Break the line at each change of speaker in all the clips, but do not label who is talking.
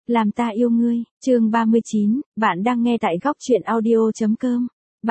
Làm ta yêu ngươi, chương 39, bạn đang nghe tại góc truyện audio.com.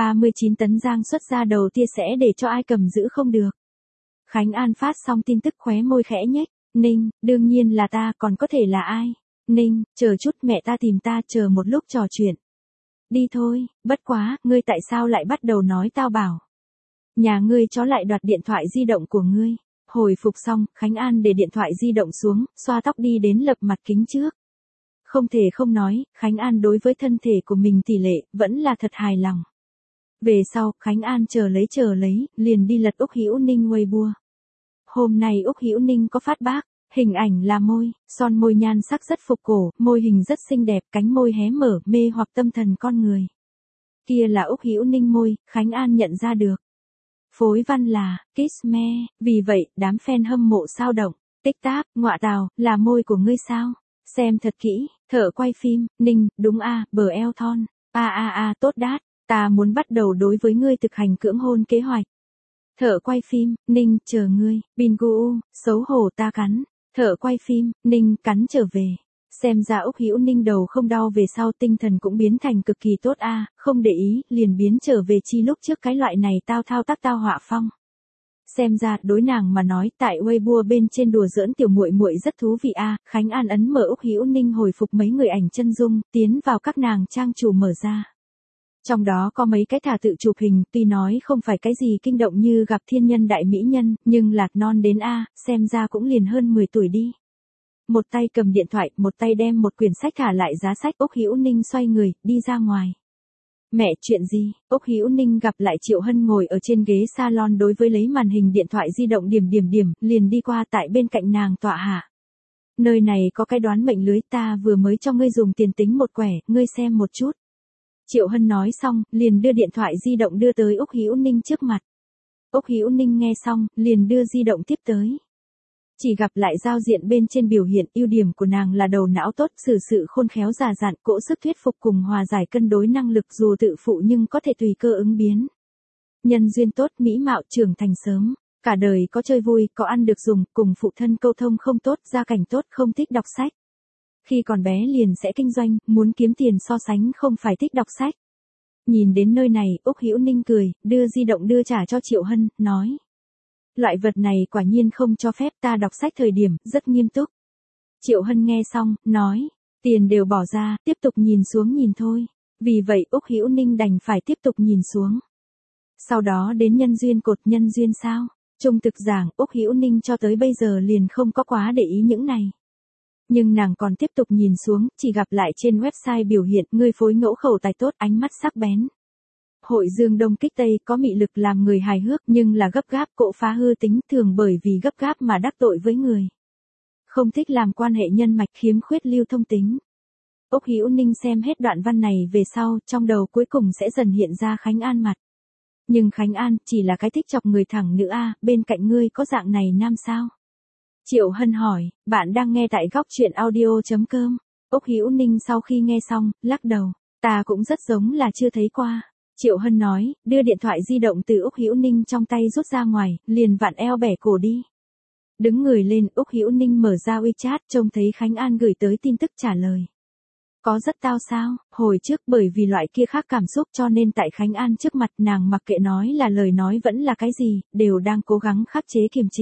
39 tấn giang xuất ra đầu tia sẽ để cho ai cầm giữ không được. Khánh An phát xong tin tức khóe môi khẽ nhếch, Ninh, đương nhiên là ta, còn có thể là ai? Ninh, chờ chút, mẹ ta tìm ta, chờ một lúc trò chuyện. Đi thôi, bất quá, ngươi tại sao lại bắt đầu nói tao bảo. Nhà ngươi chó lại đoạt điện thoại di động của ngươi. Hồi phục xong, Khánh An để điện thoại di động xuống, xoa tóc đi đến lập mặt kính trước. Không thể không nói, Khánh An đối với thân thể của mình tỷ lệ, vẫn là thật hài lòng. Về sau, Khánh An chờ lấy, liền đi lật Úc Hữu Ninh Weibo. Hôm nay Úc Hữu Ninh có phát bác, hình ảnh là môi, son môi nhan sắc rất phục cổ, môi hình rất xinh đẹp, cánh môi hé mở, mê hoặc tâm thần con người. Kia là Úc Hữu Ninh môi, Khánh An nhận ra được. Phối văn là, kiss me, vì vậy, đám fan hâm mộ sao động, tích tắc, ngọa tào, là môi của ngươi sao? Xem thật kỹ, thợ quay phim, Ninh, đúng bờ eo thon, tốt đát, ta muốn bắt đầu đối với ngươi thực hành cưỡng hôn kế hoạch. Thợ quay phim, Ninh, chờ ngươi, Bingu, xấu hổ ta cắn, thợ quay phim, Ninh, cắn trở về. Xem ra Úc Hữu Ninh đầu không đau về sau tinh thần cũng biến thành cực kỳ tốt không để ý, liền biến trở về chi lúc trước cái loại này tao thao tác tao họa phong. Xem ra, đối nàng mà nói, tại Weibo bên trên đùa giỡn tiểu muội muội rất thú vị Khánh An ấn mở Úc Hữu Ninh hồi phục mấy người ảnh chân dung, tiến vào các nàng trang chủ mở ra. Trong đó có mấy cái thả tự chụp hình, tuy nói không phải cái gì kinh động như gặp thiên nhân đại mỹ nhân, nhưng lạc non đến xem ra cũng liền hơn 10 tuổi đi. Một tay cầm điện thoại, một tay đem một quyển sách thả lại giá sách, Úc Hữu Ninh xoay người, đi ra ngoài. Mẹ, chuyện gì? Úc Hữu Ninh gặp lại Triệu Hân ngồi ở trên ghế salon đối với lấy màn hình điện thoại di động điểm, liền đi qua tại bên cạnh nàng tọa hạ. Nơi này có cái đoán mệnh lưới, ta vừa mới cho ngươi dùng tiền tính một quẻ, ngươi xem một chút. Triệu Hân nói xong, liền đưa điện thoại di động đưa tới Úc Hữu Ninh trước mặt. Úc Hữu Ninh nghe xong, liền đưa di động tiếp tới. Chỉ gặp lại giao diện bên trên biểu hiện, ưu điểm của nàng là đầu não tốt, xử sự khôn khéo già dặn, cỗ sức thuyết phục cùng hòa giải cân đối năng lực, dù tự phụ nhưng có thể tùy cơ ứng biến. Nhân duyên tốt, mỹ mạo, trưởng thành sớm, cả đời có chơi vui, có ăn được dùng, cùng phụ thân câu thông không tốt, gia cảnh tốt, không thích đọc sách. Khi còn bé liền sẽ kinh doanh, muốn kiếm tiền so sánh không phải thích đọc sách. Nhìn đến nơi này, Úc Hữu Ninh cười, đưa di động đưa trả cho Triệu Hân, nói. Loại vật này quả nhiên không cho phép, ta đọc sách thời điểm, rất nghiêm túc. Triệu Hân nghe xong, nói, tiền đều bỏ ra, tiếp tục nhìn xuống nhìn thôi. Vì vậy Úc Hữu Ninh đành phải tiếp tục nhìn xuống. Sau đó đến nhân duyên cột, nhân duyên sao? Trung thực giảng, Úc Hữu Ninh cho tới bây giờ liền không có quá để ý những này. Nhưng nàng còn tiếp tục nhìn xuống, chỉ gặp lại trên website biểu hiện, ngươi phối ngẫu khẩu tài tốt, ánh mắt sắc bén. Hội dương đông kích tây, có mị lực làm người hài hước, nhưng là gấp gáp, cộ phá hư tính, thường bởi vì gấp gáp mà đắc tội với người. Không thích làm quan hệ nhân mạch, khiếm khuyết lưu thông tính. Úc Hữu Ninh xem hết đoạn văn này về sau, trong đầu cuối cùng sẽ dần hiện ra Khánh An mặt. Nhưng Khánh An chỉ là cái thích chọc người thẳng nữ bên cạnh ngươi có dạng này nam sao? Triệu Hân hỏi, bạn đang nghe tại góc truyện audio.com. Úc Hữu Ninh sau khi nghe xong, lắc đầu, ta cũng rất giống là chưa thấy qua. Triệu Hân nói, đưa điện thoại di động từ Úc Hữu Ninh trong tay rút ra ngoài, liền vặn eo bẻ cổ đi. Đứng người lên, Úc Hữu Ninh mở ra WeChat, trông thấy Khánh An gửi tới tin tức trả lời. Có rất tao sao, hồi trước bởi vì loại kia khác cảm xúc cho nên tại Khánh An trước mặt nàng mặc kệ nói là lời nói vẫn là cái gì, đều đang cố gắng khắc chế kiềm chế.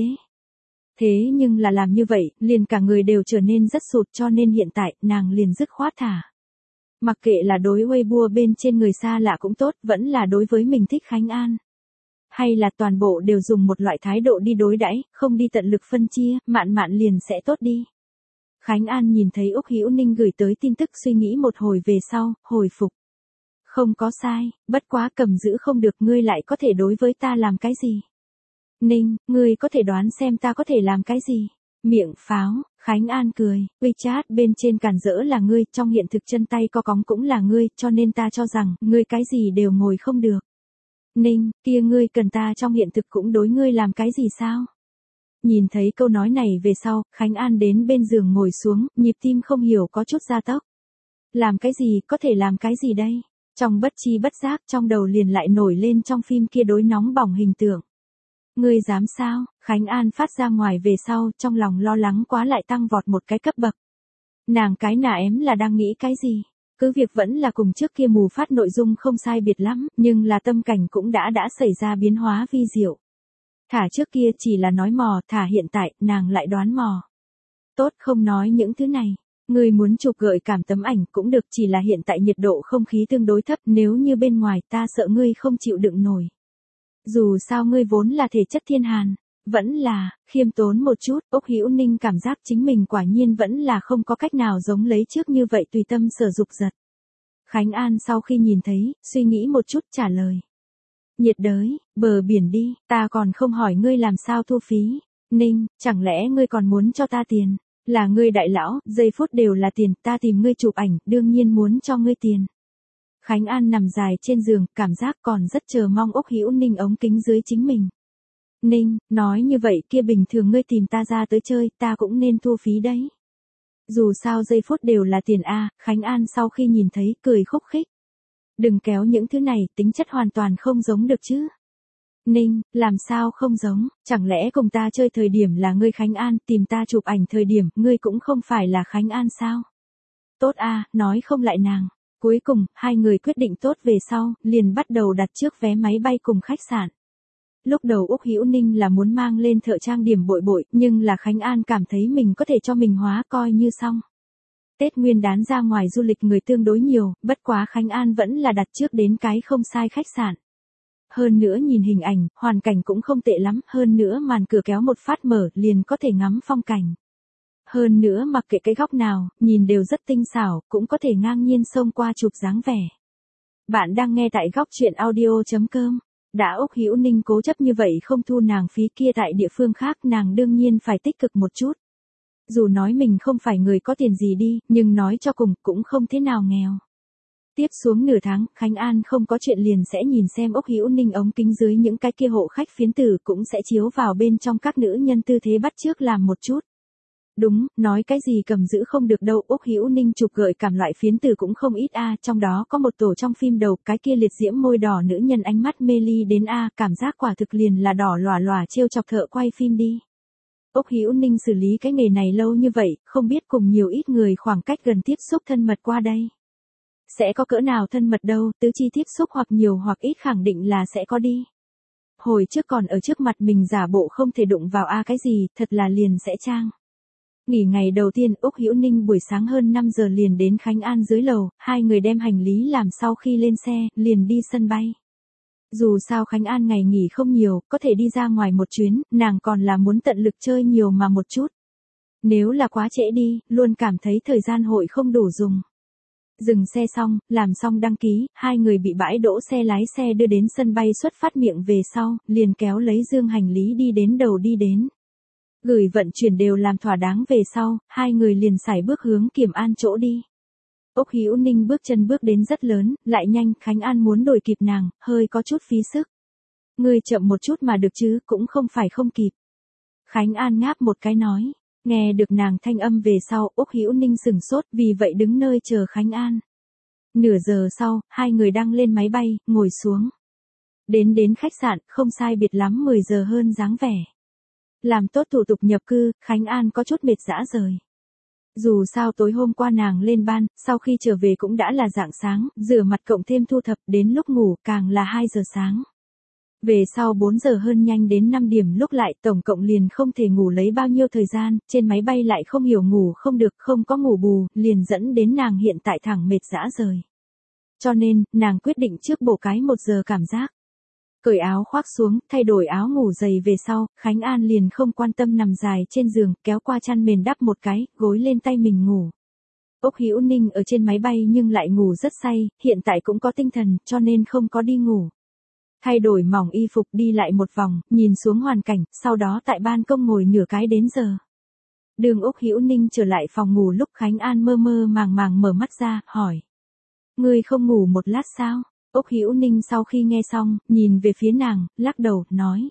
Thế nhưng là làm như vậy, liền cả người đều trở nên rất sụt cho nên hiện tại, nàng liền dứt khoát thả. Mặc kệ là đối Weibo bên trên người xa lạ cũng tốt, vẫn là đối với mình thích Khánh An. Hay là toàn bộ đều dùng một loại thái độ đi đối đãi, không đi tận lực phân chia, mạn liền sẽ tốt đi. Khánh An nhìn thấy Úc Hữu Ninh gửi tới tin tức suy nghĩ một hồi về sau, hồi phục. Không có sai, bất quá cầm giữ không được, ngươi lại có thể đối với ta làm cái gì? Ninh, ngươi có thể đoán xem ta có thể làm cái gì? Miệng pháo, Khánh An cười, WeChat bên trên cản rỡ là ngươi, trong hiện thực chân tay co cóng cũng là ngươi, cho nên ta cho rằng, ngươi cái gì đều ngồi không được. Ninh, kia ngươi cần ta trong hiện thực cũng đối ngươi làm cái gì sao? Nhìn thấy câu nói này về sau, Khánh An đến bên giường ngồi xuống, nhịp tim không hiểu có chút gia tốc. Làm cái gì, có thể làm cái gì đây? Trong bất chi bất giác, trong đầu liền lại nổi lên trong phim kia đối nóng bỏng hình tượng. Ngươi dám sao? Khánh An phát ra ngoài về sau, trong lòng lo lắng quá lại tăng vọt một cái cấp bậc. Nàng cái nà ém là đang nghĩ cái gì? Cứ việc vẫn là cùng trước kia mù phát nội dung không sai biệt lắm, nhưng là tâm cảnh cũng đã xảy ra biến hóa vi diệu. Thả trước kia chỉ là nói mò, thả hiện tại, nàng lại đoán mò. Tốt không nói những thứ này. Ngươi muốn chụp gợi cảm tấm ảnh cũng được, chỉ là hiện tại nhiệt độ không khí tương đối thấp, nếu như bên ngoài ta sợ ngươi không chịu đựng nổi. Dù sao ngươi vốn là thể chất thiên hàn, vẫn là, khiêm tốn một chút, Úc Hữu Ninh cảm giác chính mình quả nhiên vẫn là không có cách nào giống lấy trước như vậy tùy tâm sở dục giật. Khánh An sau khi nhìn thấy, suy nghĩ một chút trả lời. Nhiệt đới, bờ biển đi, ta còn không hỏi ngươi làm sao thu phí. Ninh, chẳng lẽ ngươi còn muốn cho ta tiền? Là ngươi đại lão, giây phút đều là tiền, ta tìm ngươi chụp ảnh, đương nhiên muốn cho ngươi tiền. Khánh An nằm dài trên giường, cảm giác còn rất chờ mong Úc Hữu Ninh ống kính dưới chính mình. Ninh, nói như vậy kia bình thường ngươi tìm ta ra tới chơi, ta cũng nên thu phí đấy. Dù sao giây phút đều là tiền a, Khánh An sau khi nhìn thấy, cười khúc khích. Đừng kéo những thứ này, tính chất hoàn toàn không giống được chứ. Ninh, làm sao không giống, chẳng lẽ cùng ta chơi thời điểm là ngươi Khánh An, tìm ta chụp ảnh thời điểm, ngươi cũng không phải là Khánh An sao? Tốt a, nói không lại nàng. Cuối cùng, hai người quyết định tốt về sau, liền bắt đầu đặt trước vé máy bay cùng khách sạn. Lúc đầu Úc Hữu Ninh là muốn mang lên thợ trang điểm bội bội, nhưng là Khánh An cảm thấy mình có thể cho mình hóa coi như xong. Tết Nguyên đán ra ngoài du lịch người tương đối nhiều, bất quá Khánh An vẫn là đặt trước đến cái không sai khách sạn. Hơn nữa nhìn hình ảnh, hoàn cảnh cũng không tệ lắm, hơn nữa màn cửa kéo một phát mở liền có thể ngắm phong cảnh. Hơn nữa mặc kệ cái góc nào, nhìn đều rất tinh xảo, cũng có thể ngang nhiên xông qua chụp dáng vẻ. Bạn đang nghe tại góc truyện audio.com. Đã Úc Hữu Ninh cố chấp như vậy không thu nàng phí kia tại địa phương khác, nàng đương nhiên phải tích cực một chút. Dù nói mình không phải người có tiền gì đi, nhưng nói cho cùng cũng không thế nào nghèo. Tiếp xuống nửa tháng, Khánh An không có chuyện liền sẽ nhìn xem Úc Hữu Ninh ống kính dưới những cái kia hộ khách phiến tử cũng sẽ chiếu vào bên trong các nữ nhân tư thế bắt chước làm một chút. Đúng, nói cái gì cầm giữ không được đâu, Úc Hữu Ninh chụp gợi cảm loại phiến tử cũng không ít a, trong đó có một tổ trong phim đầu, cái kia liệt diễm môi đỏ nữ nhân ánh mắt mê ly đến a, cảm giác quả thực liền là đỏ lòa lòa trêu chọc thợ quay phim đi. Úc Hữu Ninh xử lý cái nghề này lâu như vậy, không biết cùng nhiều ít người khoảng cách gần tiếp xúc thân mật qua đây. Sẽ có cỡ nào thân mật đâu, tứ chi tiếp xúc hoặc nhiều hoặc ít khẳng định là sẽ có đi. Hồi trước còn ở trước mặt mình giả bộ không thể đụng vào a cái gì, thật là liền sẽ trang. Nghỉ ngày đầu tiên, Úc Hữu Ninh buổi sáng hơn 5 giờ liền đến Khánh An dưới lầu, hai người đem hành lý làm sau khi lên xe, liền đi sân bay. Dù sao Khánh An ngày nghỉ không nhiều, có thể đi ra ngoài một chuyến, nàng còn là muốn tận lực chơi nhiều mà một chút. Nếu là quá trễ đi, luôn cảm thấy thời gian hội không đủ dùng. Dừng xe xong, làm xong đăng ký, hai người bị bãi đỗ xe lái xe đưa đến sân bay xuất phát miệng về sau, liền kéo lấy dương hành lý đi đến đầu đi đến. Gửi vận chuyển đều làm thỏa đáng về sau, hai người liền sải bước hướng Kiểm An chỗ đi. Úc Hữu Ninh bước chân bước đến rất lớn, lại nhanh, Khánh An muốn đuổi kịp nàng, hơi có chút phí sức. Ngươi chậm một chút mà được chứ, cũng không phải không kịp. Khánh An ngáp một cái nói, nghe được nàng thanh âm về sau, Úc Hữu Ninh sừng sốt, vì vậy đứng nơi chờ Khánh An. Nửa giờ sau, hai người đang lên máy bay, ngồi xuống. Đến khách sạn, không sai biệt lắm 10 giờ hơn dáng vẻ. Làm tốt thủ tục nhập cư, Khánh An có chút mệt rã rời. Dù sao tối hôm qua nàng lên ban, sau khi trở về cũng đã là rạng sáng, rửa mặt cộng thêm thu thập, đến lúc ngủ càng là 2 giờ sáng. Về sau 4 giờ hơn nhanh đến 5 điểm lúc lại, tổng cộng liền không thể ngủ lấy bao nhiêu thời gian, trên máy bay lại không hiểu ngủ không được, không có ngủ bù, liền dẫn đến nàng hiện tại thẳng mệt rã rời. Cho nên, nàng quyết định trước bổ cái 1 giờ cảm giác. Cởi áo khoác xuống, thay đổi áo ngủ dày về sau, Khánh An liền không quan tâm nằm dài trên giường, kéo qua chăn mền đắp một cái, gối lên tay mình ngủ. Úc Hữu Ninh ở trên máy bay nhưng lại ngủ rất say, hiện tại cũng có tinh thần, cho nên không có đi ngủ. Thay đổi mỏng y phục đi lại một vòng, nhìn xuống hoàn cảnh, sau đó tại ban công ngồi nửa cái đến giờ. Đường Úc Hữu Ninh trở lại phòng ngủ lúc Khánh An mơ mơ màng màng mở mắt ra, hỏi. Ngươi không ngủ một lát sao? Úc Hữu Ninh sau khi nghe xong, nhìn về phía nàng, lắc đầu, nói.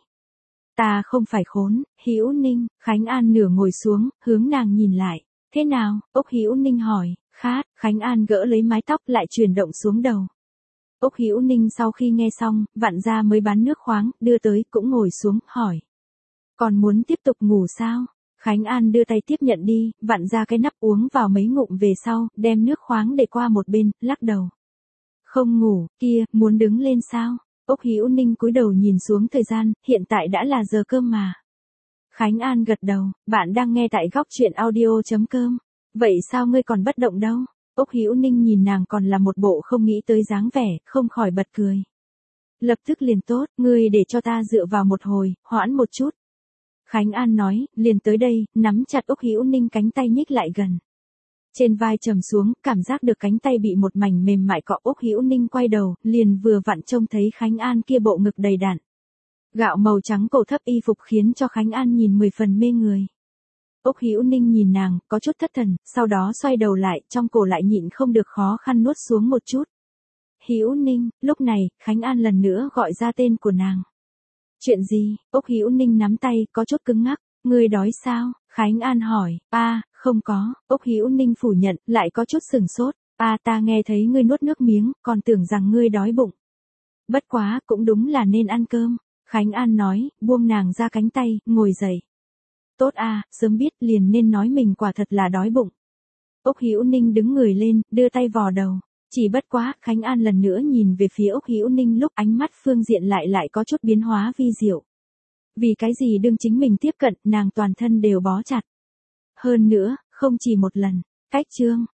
Ta không phải khốn, Hữu Ninh. Khánh An nửa ngồi xuống, hướng nàng nhìn lại. Thế nào? Úc Hữu Ninh hỏi. Khát. Khánh An gỡ lấy mái tóc lại chuyển động xuống đầu. Úc Hữu Ninh sau khi nghe xong, vặn ra mới bán nước khoáng, đưa tới, cũng ngồi xuống, hỏi. Còn muốn tiếp tục ngủ sao? Khánh An đưa tay tiếp nhận đi, vặn ra cái nắp uống vào mấy ngụm về sau, đem nước khoáng để qua một bên, lắc đầu. Không ngủ, kia, muốn đứng lên sao? Úc Hữu Ninh cúi đầu nhìn xuống thời gian, hiện tại đã là giờ cơm mà. Khánh An gật đầu, bạn đang nghe tại góc chuyện audio.com. Vậy sao ngươi còn bất động đâu? Úc Hữu Ninh nhìn nàng còn là một bộ không nghĩ tới dáng vẻ, không khỏi bật cười. Lập tức liền tốt, ngươi để cho ta dựa vào một hồi, hoãn một chút. Khánh An nói, liền tới đây, nắm chặt Úc Hữu Ninh cánh tay nhích lại gần. Trên vai trầm xuống, cảm giác được cánh tay bị một mảnh mềm mại cọ. Úc Hữu Ninh quay đầu, liền vừa vặn trông thấy Khánh An kia bộ ngực đầy đặn. Gạo màu trắng cổ thấp y phục khiến cho Khánh An nhìn 10 phần mê người. Úc Hữu Ninh nhìn nàng, có chút thất thần, sau đó xoay đầu lại, trong cổ lại nhịn không được khó khăn nuốt xuống một chút. Hữu Ninh, lúc này, Khánh An lần nữa gọi ra tên của nàng. Chuyện gì? Úc Hữu Ninh nắm tay, có chút cứng ngắc. Ngươi đói sao? Khánh An hỏi. Không có. Úc Hữu Ninh phủ nhận, lại có chút sừng sốt. Ta nghe thấy ngươi nuốt nước miếng, còn tưởng rằng ngươi đói bụng. Bất quá, cũng đúng là nên ăn cơm. Khánh An nói, buông nàng ra cánh tay, ngồi dậy. Tốt sớm biết liền nên nói mình quả thật là đói bụng. Úc Hữu Ninh đứng người lên, đưa tay vò đầu. Chỉ bất quá, Khánh An lần nữa nhìn về phía Úc Hữu Ninh lúc ánh mắt phương diện lại có chút biến hóa vi diệu. Vì cái gì đương chính mình tiếp cận, nàng toàn thân đều bó chặt. Hơn nữa, không chỉ một lần. Cách chương.